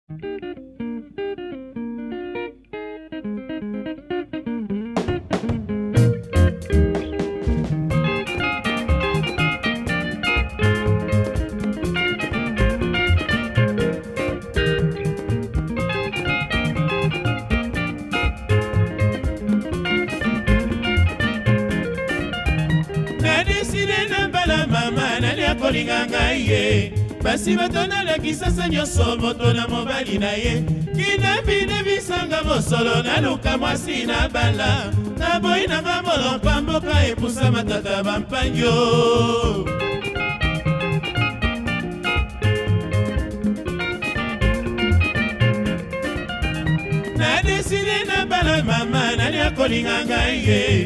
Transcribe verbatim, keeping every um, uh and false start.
Kolinga ngai basi batona la kisasa nyoso moto na mobali na ye kina bide bisanga mosolo na luka mwasi na bala na boyi na ngamolo pamboka epusa matata bampanjo na deside na bala mama nani akolinga ngai